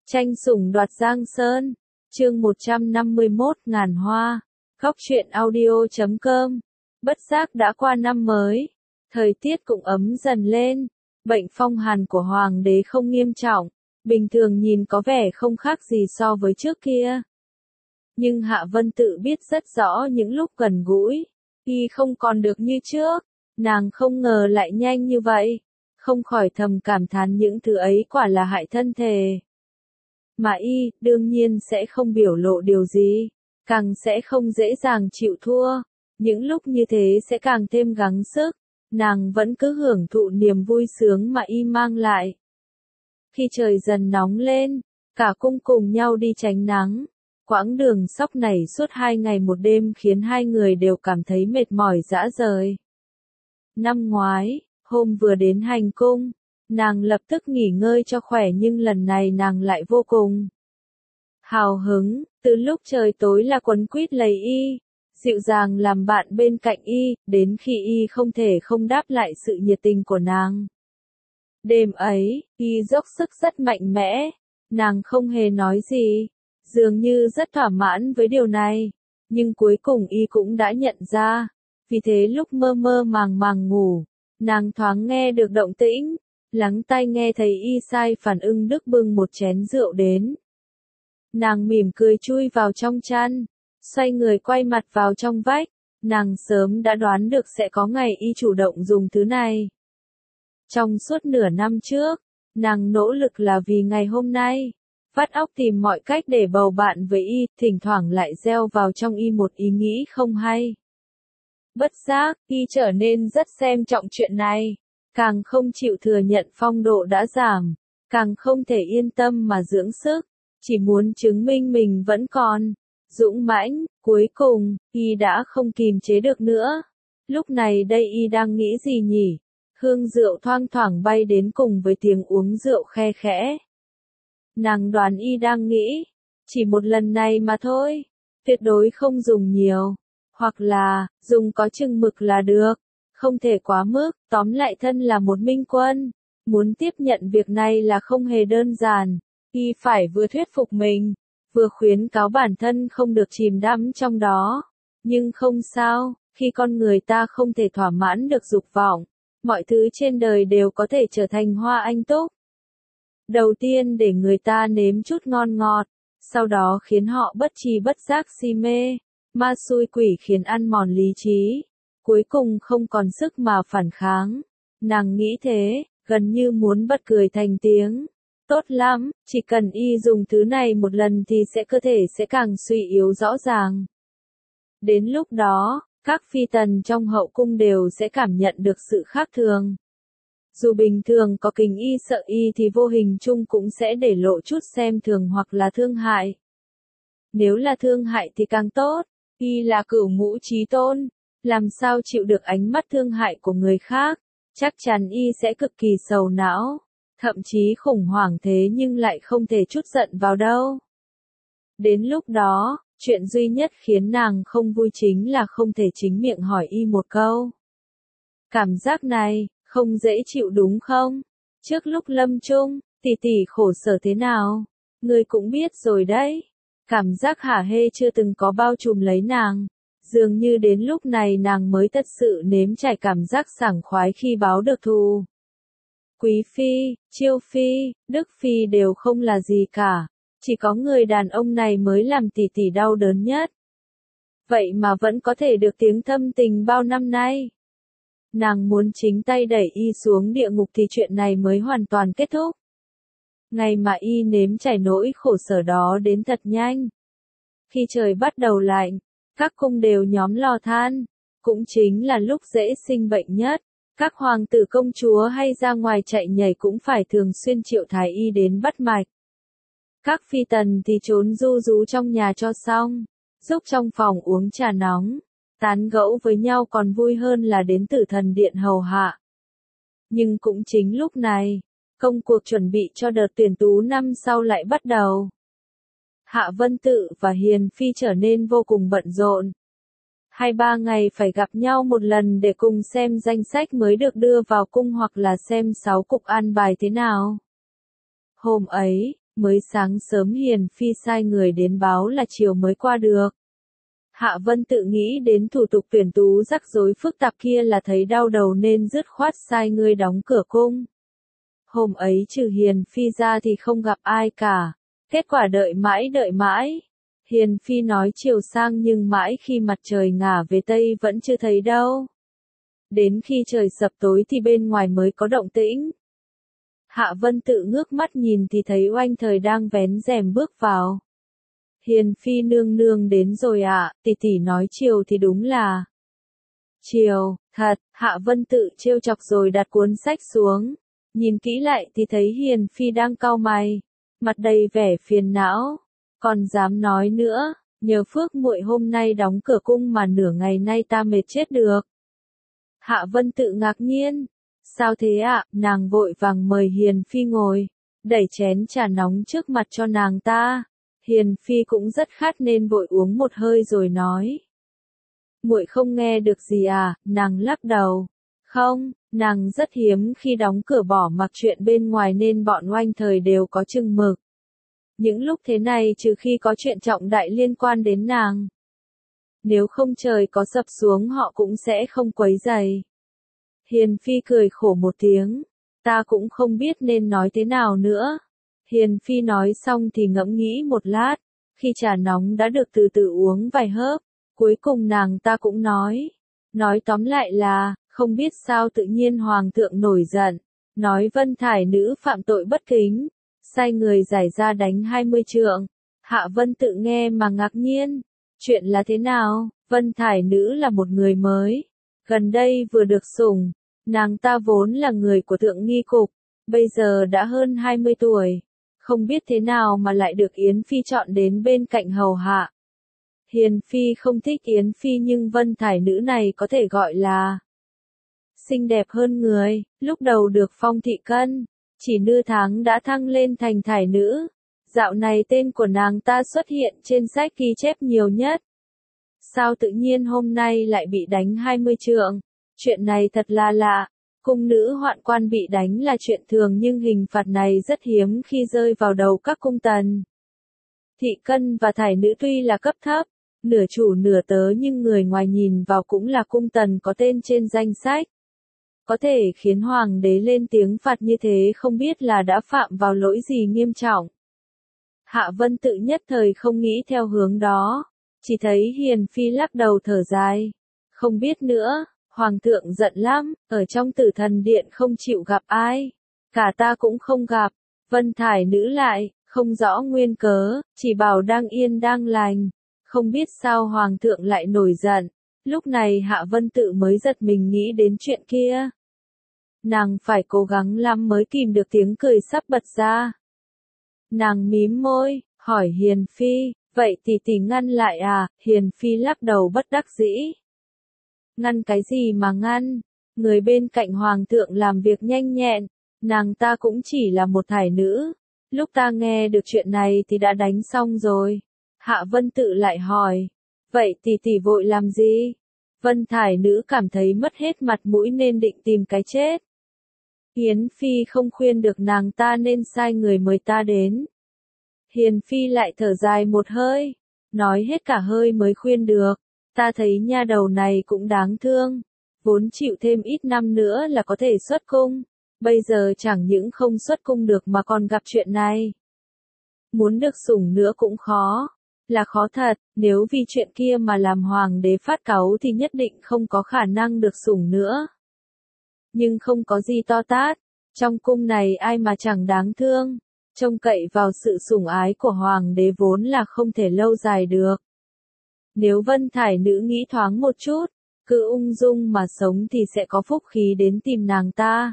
Tranh sủng đoạt Giang Sơn, chương 151 ngàn hoa, Góc truyện audio.com. Bất giác đã qua năm mới, thời tiết cũng ấm dần lên, bệnh phong hàn của hoàng đế không nghiêm trọng, bình thường nhìn có vẻ không khác gì so với trước kia. Nhưng Hạ Vân Tự biết rất rõ những lúc gần gũi, y không còn được như trước, nàng không ngờ lại nhanh như vậy, không khỏi thầm cảm thán những thứ ấy quả là hại thân thể. Mà y, đương nhiên sẽ không biểu lộ điều gì, càng sẽ không dễ dàng chịu thua, những lúc như thế sẽ càng thêm gắng sức, nàng vẫn cứ hưởng thụ niềm vui sướng mà y mang lại. Khi trời dần nóng lên, cả cung cùng nhau đi tránh nắng, quãng đường sóc này suốt 2 ngày một đêm khiến hai người đều cảm thấy mệt mỏi rã rời. Năm ngoái, hôm vừa đến hành cung, nàng lập tức nghỉ ngơi cho khỏe nhưng lần này nàng lại vô cùng hào hứng, từ lúc trời tối là quấn quýt lấy y, dịu dàng làm bạn bên cạnh y, đến khi y không thể không đáp lại sự nhiệt tình của nàng. Đêm ấy, y dốc sức rất mạnh mẽ, nàng không hề nói gì, dường như rất thỏa mãn với điều này, nhưng cuối cùng y cũng đã nhận ra, vì thế lúc mơ mơ màng màng ngủ, nàng thoáng nghe được động tĩnh, lắng tai nghe thấy y sai phản ưng đức bưng một chén rượu đến. Nàng mỉm cười chui vào trong chăn, xoay người quay mặt vào trong vách, nàng sớm đã đoán được sẽ có ngày y chủ động dùng thứ này. Trong suốt nửa năm trước, nàng nỗ lực là vì ngày hôm nay, vắt óc tìm mọi cách để bầu bạn với y, thỉnh thoảng lại gieo vào trong y một ý nghĩ không hay. Bất giác, y trở nên rất xem trọng chuyện này, càng không chịu thừa nhận phong độ đã giảm, càng không thể yên tâm mà dưỡng sức, chỉ muốn chứng minh mình vẫn còn dũng mãnh. Cuối cùng, y đã không kìm chế được nữa. Lúc này đây y đang nghĩ gì nhỉ? Hương rượu thoang thoảng bay đến cùng với tiếng uống rượu khe khẽ. Nàng đoán y đang nghĩ, chỉ một lần này mà thôi, tuyệt đối không dùng nhiều, hoặc là, dùng có chừng mực là được, không thể quá mức, tóm lại thân là một minh quân, muốn tiếp nhận việc này là không hề đơn giản, y phải vừa thuyết phục mình, vừa khuyến cáo bản thân không được chìm đắm trong đó, nhưng không sao, khi con người ta không thể thỏa mãn được dục vọng, mọi thứ trên đời đều có thể trở thành hoa anh túc. Đầu tiên để người ta nếm chút ngon ngọt, sau đó khiến họ bất tri bất giác si mê, ma xui quỷ khiến ăn mòn lý trí, cuối cùng không còn sức mà phản kháng. Nàng nghĩ thế, gần như muốn bật cười thành tiếng. Tốt lắm, chỉ cần y dùng thứ này một lần thì cơ thể sẽ càng suy yếu rõ ràng. Đến lúc đó, các phi tần trong hậu cung đều sẽ cảm nhận được sự khác thường. Dù bình thường có kính y sợ y thì vô hình chung cũng sẽ để lộ chút xem thường hoặc là thương hại. Nếu là thương hại thì càng tốt, y là cửu ngũ chí tôn, làm sao chịu được ánh mắt thương hại của người khác, chắc chắn y sẽ cực kỳ sầu não, thậm chí khủng hoảng thế nhưng lại không thể trút giận vào đâu. Đến lúc đó, chuyện duy nhất khiến nàng không vui chính là không thể chính miệng hỏi y một câu. Cảm giác này, không dễ chịu đúng không? Trước lúc lâm chung, tỷ tỷ khổ sở thế nào? Ngươi cũng biết rồi đấy. Cảm giác hả hê chưa từng có bao trùm lấy nàng. Dường như đến lúc này nàng mới thật sự nếm trải cảm giác sảng khoái khi báo được thù. Quý phi, chiêu phi, đức phi đều không là gì cả. Chỉ có người đàn ông này mới làm tỷ tỷ đau đớn nhất. Vậy mà vẫn có thể được tiếng thâm tình bao năm nay. Nàng muốn chính tay đẩy y xuống địa ngục thì chuyện này mới hoàn toàn kết thúc. Ngày mà y nếm trải nỗi khổ sở đó đến thật nhanh. Khi trời bắt đầu lạnh, các cung đều nhóm lò than, cũng chính là lúc dễ sinh bệnh nhất. Các hoàng tử công chúa hay ra ngoài chạy nhảy cũng phải thường xuyên triệu thái y đến bắt mạch. Các phi tần thì trốn ru rú trong nhà cho xong, giúp trong phòng uống trà nóng, tán gẫu với nhau còn vui hơn là đến tử thần điện hầu hạ. Nhưng cũng chính lúc này, công cuộc chuẩn bị cho đợt tuyển tú năm sau lại bắt đầu. Hạ Vân Tự và Hiền Phi trở nên vô cùng bận rộn. 2-3 ngày phải gặp nhau một lần để cùng xem danh sách mới được đưa vào cung hoặc là xem 6 cục an bài thế nào. Hôm ấy, Mới sáng sớm Hiền Phi sai người đến báo là chiều mới qua được. Hạ Vân tự nghĩ đến thủ tục tuyển tú rắc rối phức tạp kia là thấy đau đầu nên dứt khoát sai người đóng cửa cung. Hôm ấy trừ Hiền Phi ra thì không gặp ai cả. Kết quả đợi mãi. Hiền Phi nói chiều sang nhưng mãi khi mặt trời ngả về Tây vẫn chưa thấy đâu. Đến khi trời sập tối thì bên ngoài mới có động tĩnh. Hạ Vân tự ngước mắt nhìn thì thấy Oanh Thời đang vén rèm bước vào. Hiền Phi nương nương đến rồi ạ, tỷ tỷ nói chiều thì đúng là. Chiều, thật, Hạ Vân tự trêu chọc rồi đặt cuốn sách xuống. Nhìn kỹ lại thì thấy Hiền Phi đang cau mày, mặt đầy vẻ phiền não. Còn dám nói nữa, nhờ phước muội hôm nay đóng cửa cung mà nửa ngày nay ta mệt chết được. Hạ Vân tự ngạc nhiên. Sao thế ạ? Nàng vội vàng mời Hiền Phi ngồi, đẩy chén trà nóng trước mặt cho nàng ta. Hiền Phi cũng rất khát nên vội uống một hơi rồi nói. Muội không nghe được gì à? Nàng lắc đầu. Không, nàng rất hiếm khi đóng cửa bỏ mặc chuyện bên ngoài nên bọn Oanh Thời đều có chừng mực. Những lúc thế này trừ khi có chuyện trọng đại liên quan đến nàng. Nếu không trời có sập xuống họ cũng sẽ không quấy rầy. Hiền Phi cười khổ một tiếng. Ta cũng không biết nên nói thế nào nữa. Hiền Phi nói xong thì ngẫm nghĩ một lát. Khi trà nóng đã được từ từ uống vài hớp, cuối cùng nàng ta cũng nói. Nói tóm lại là, không biết sao tự nhiên Hoàng thượng nổi giận. Nói Vân Thải nữ phạm tội bất kính. Sai người giải ra đánh 20 trượng. Hạ Vân tự nghe mà ngạc nhiên. Chuyện là thế nào? Vân Thải nữ là một người mới. Gần đây vừa được sủng. Nàng ta vốn là người của thượng nghi cục. Bây giờ đã hơn 20 tuổi. Không biết thế nào mà lại được Yến Phi chọn đến bên cạnh hầu hạ. Hiền Phi không thích Yến Phi nhưng Vân Thải nữ này có thể gọi là xinh đẹp hơn người. Lúc đầu được phong thị cân. Chỉ nửa tháng đã thăng lên thành Thải nữ. Dạo này tên của nàng ta xuất hiện trên sách ghi chép nhiều nhất. Sao tự nhiên hôm nay lại bị đánh 20 trượng? Chuyện này thật là lạ. Cung nữ hoạn quan bị đánh là chuyện thường nhưng hình phạt này rất hiếm khi rơi vào đầu các cung tần. Thị cân và Thải nữ tuy là cấp thấp, nửa chủ nửa tớ nhưng người ngoài nhìn vào cũng là cung tần có tên trên danh sách. Có thể khiến hoàng đế lên tiếng phạt như thế không biết là đã phạm vào lỗi gì nghiêm trọng. Hạ Vân tự nhất thời không nghĩ theo hướng đó, chỉ thấy Hiền Phi lắc đầu thở dài. Không biết nữa, Hoàng thượng giận lắm, ở trong Tử Thần Điện không chịu gặp ai. Cả ta cũng không gặp. Vân Thải nữ lại, không rõ nguyên cớ, chỉ bảo đang yên đang lành. Không biết sao Hoàng thượng lại nổi giận. Lúc này Hạ Vân tự mới giật mình nghĩ đến chuyện kia. Nàng phải cố gắng lắm mới kìm được tiếng cười sắp bật ra. Nàng mím môi, hỏi Hiền Phi, vậy tỷ tỷ ngăn lại à? Hiền Phi lắc đầu bất đắc dĩ. Ngăn cái gì mà ngăn? Người bên cạnh Hoàng thượng làm việc nhanh nhẹn, nàng ta cũng chỉ là một Thải nữ. Lúc ta nghe được chuyện này thì đã đánh xong rồi. Hạ Vân tự lại hỏi, vậy tỷ tỷ vội làm gì? Vân Thải nữ cảm thấy mất hết mặt mũi nên định tìm cái chết. Hiền Phi không khuyên được nàng ta nên sai người mời ta đến. Hiền Phi lại thở dài một hơi, nói hết cả hơi mới khuyên được. Ta thấy nha đầu này cũng đáng thương, vốn chịu thêm ít năm nữa là có thể xuất cung, bây giờ chẳng những không xuất cung được mà còn gặp chuyện này. Muốn được sủng nữa cũng khó, là khó thật, nếu vì chuyện kia mà làm hoàng đế phát cáu thì nhất định không có khả năng được sủng nữa. Nhưng không có gì to tát, trong cung này ai mà chẳng đáng thương, trông cậy vào sự sủng ái của hoàng đế vốn là không thể lâu dài được. Nếu Vân Thải nữ nghĩ thoáng một chút, cứ ung dung mà sống thì sẽ có phúc khí đến tìm nàng ta.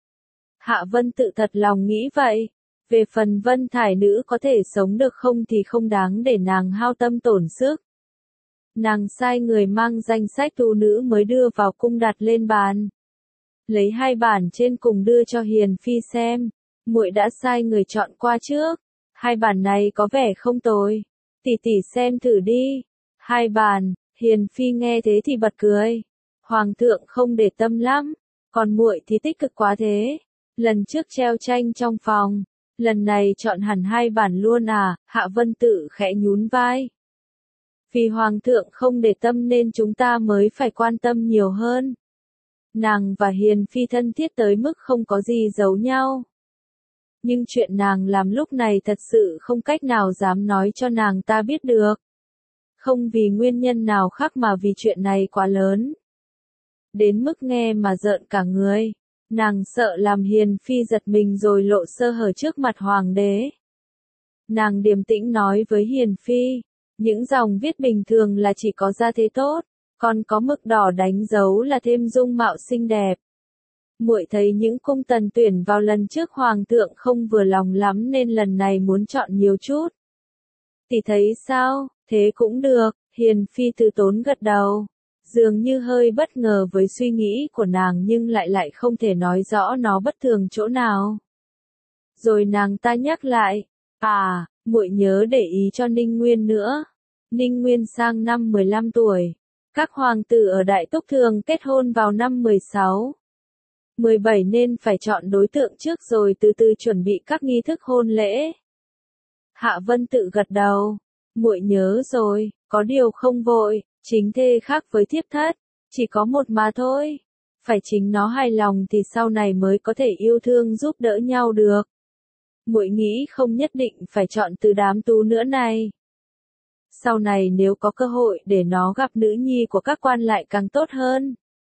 Hạ Vân tự thật lòng nghĩ vậy. Về phần Vân Thải nữ có thể sống được không thì không đáng để nàng hao tâm tổn sức. Nàng sai người mang danh sách tu nữ mới đưa vào cung đặt lên bàn. Lấy 2 bản trên cùng đưa cho Hiền Phi xem. Muội đã sai người chọn qua trước. 2 bản này có vẻ không tồi. Tỷ tỷ xem thử đi. 2 bản, Hiền Phi nghe thế thì bật cười. Hoàng thượng không để tâm lắm, còn muội thì tích cực quá thế. Lần trước treo tranh trong phòng, Lần này chọn hẳn 2 bản luôn à, Hạ Vân Tự khẽ nhún vai. Vì Hoàng thượng không để tâm nên chúng ta mới phải quan tâm nhiều hơn. Nàng và Hiền Phi thân thiết tới mức không có gì giấu nhau. Nhưng chuyện nàng làm lúc này thật sự không cách nào dám nói cho nàng ta biết được. Không vì nguyên nhân nào khác mà vì chuyện này quá lớn. Đến mức nghe mà rợn cả người. Nàng sợ làm Hiền Phi giật mình rồi lộ sơ hở trước mặt Hoàng đế. Nàng điềm tĩnh nói với Hiền Phi, những dòng viết bình thường là chỉ có gia thế tốt, còn có mực đỏ đánh dấu là thêm dung mạo xinh đẹp. Muội thấy những cung tần tuyển vào lần trước Hoàng thượng không vừa lòng lắm nên lần này muốn chọn nhiều chút. Tỷ thấy sao, thế cũng được, Hiền Phi từ tốn gật đầu. Dường như hơi bất ngờ với suy nghĩ của nàng nhưng lại không thể nói rõ nó bất thường chỗ nào. Rồi nàng ta nhắc lại, muội nhớ để ý cho Ninh Nguyên nữa. Ninh Nguyên sang năm 15 tuổi. Các hoàng tử ở Đại Túc thường kết hôn vào năm 16. 17 nên phải chọn đối tượng trước rồi từ từ chuẩn bị các nghi thức hôn lễ. Hạ Vân Tự gật đầu. Muội nhớ rồi, có điều không vội, chính thê khác với thiếp thất, chỉ có một mà thôi. Phải chính nó hài lòng thì sau này mới có thể yêu thương giúp đỡ nhau được. Muội nghĩ không nhất định phải chọn từ đám tú nữa này. Sau này nếu có cơ hội để nó gặp nữ nhi của các quan lại càng tốt hơn.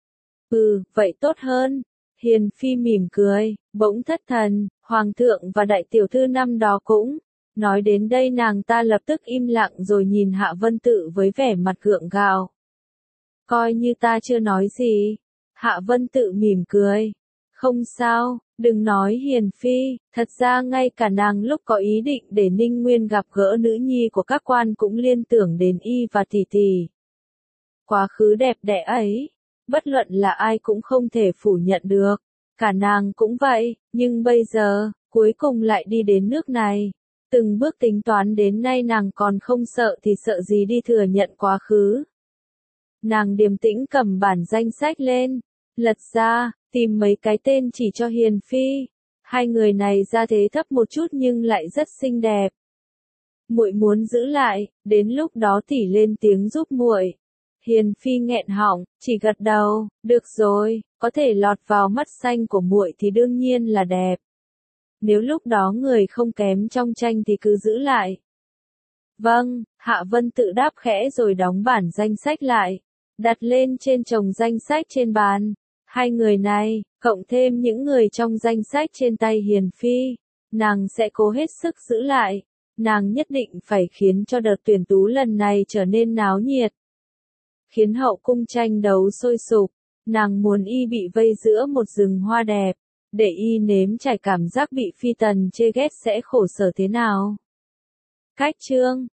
Vậy tốt hơn. Hiền Phi mỉm cười, bỗng thất thần, Hoàng thượng và đại tiểu thư năm đó cũng. Nói đến đây nàng ta lập tức im lặng rồi nhìn Hạ Vân Tự với vẻ mặt gượng gạo. Coi như ta chưa nói gì. Hạ Vân Tự mỉm cười. Không sao, đừng nói Hiền Phi, thật ra ngay cả nàng lúc có ý định để Ninh Nguyên gặp gỡ nữ nhi của các quan cũng liên tưởng đến y và tỷ tỷ. Quá khứ đẹp đẽ ấy, bất luận là ai cũng không thể phủ nhận được, cả nàng cũng vậy, nhưng bây giờ, cuối cùng lại đi đến nước này. Từng bước tính toán đến nay nàng còn không sợ thì sợ gì đi thừa nhận quá khứ. Nàng điềm tĩnh cầm bản danh sách lên, lật ra, tìm mấy cái tên chỉ cho Hiền Phi. 2 người này gia thế thấp một chút nhưng lại rất xinh đẹp. Muội muốn giữ lại, đến lúc đó tỷ lên tiếng giúp muội. Hiền Phi nghẹn họng, chỉ gật đầu, được rồi, có thể lọt vào mắt xanh của muội thì đương nhiên là đẹp. Nếu lúc đó người không kém trong tranh thì cứ giữ lại. Vâng, Hạ Vân Tự đáp khẽ rồi đóng bản danh sách lại, đặt lên trên chồng danh sách trên bàn. 2 người này, cộng thêm những người trong danh sách trên tay Hiền Phi, nàng sẽ cố hết sức giữ lại. Nàng nhất định phải khiến cho đợt tuyển tú lần này trở nên náo nhiệt. Khiến hậu cung tranh đấu sôi sục, nàng muốn y bị vây giữa một rừng hoa đẹp. Để y nếm trải cảm giác bị phi tần chê ghét sẽ khổ sở thế nào. Cách chương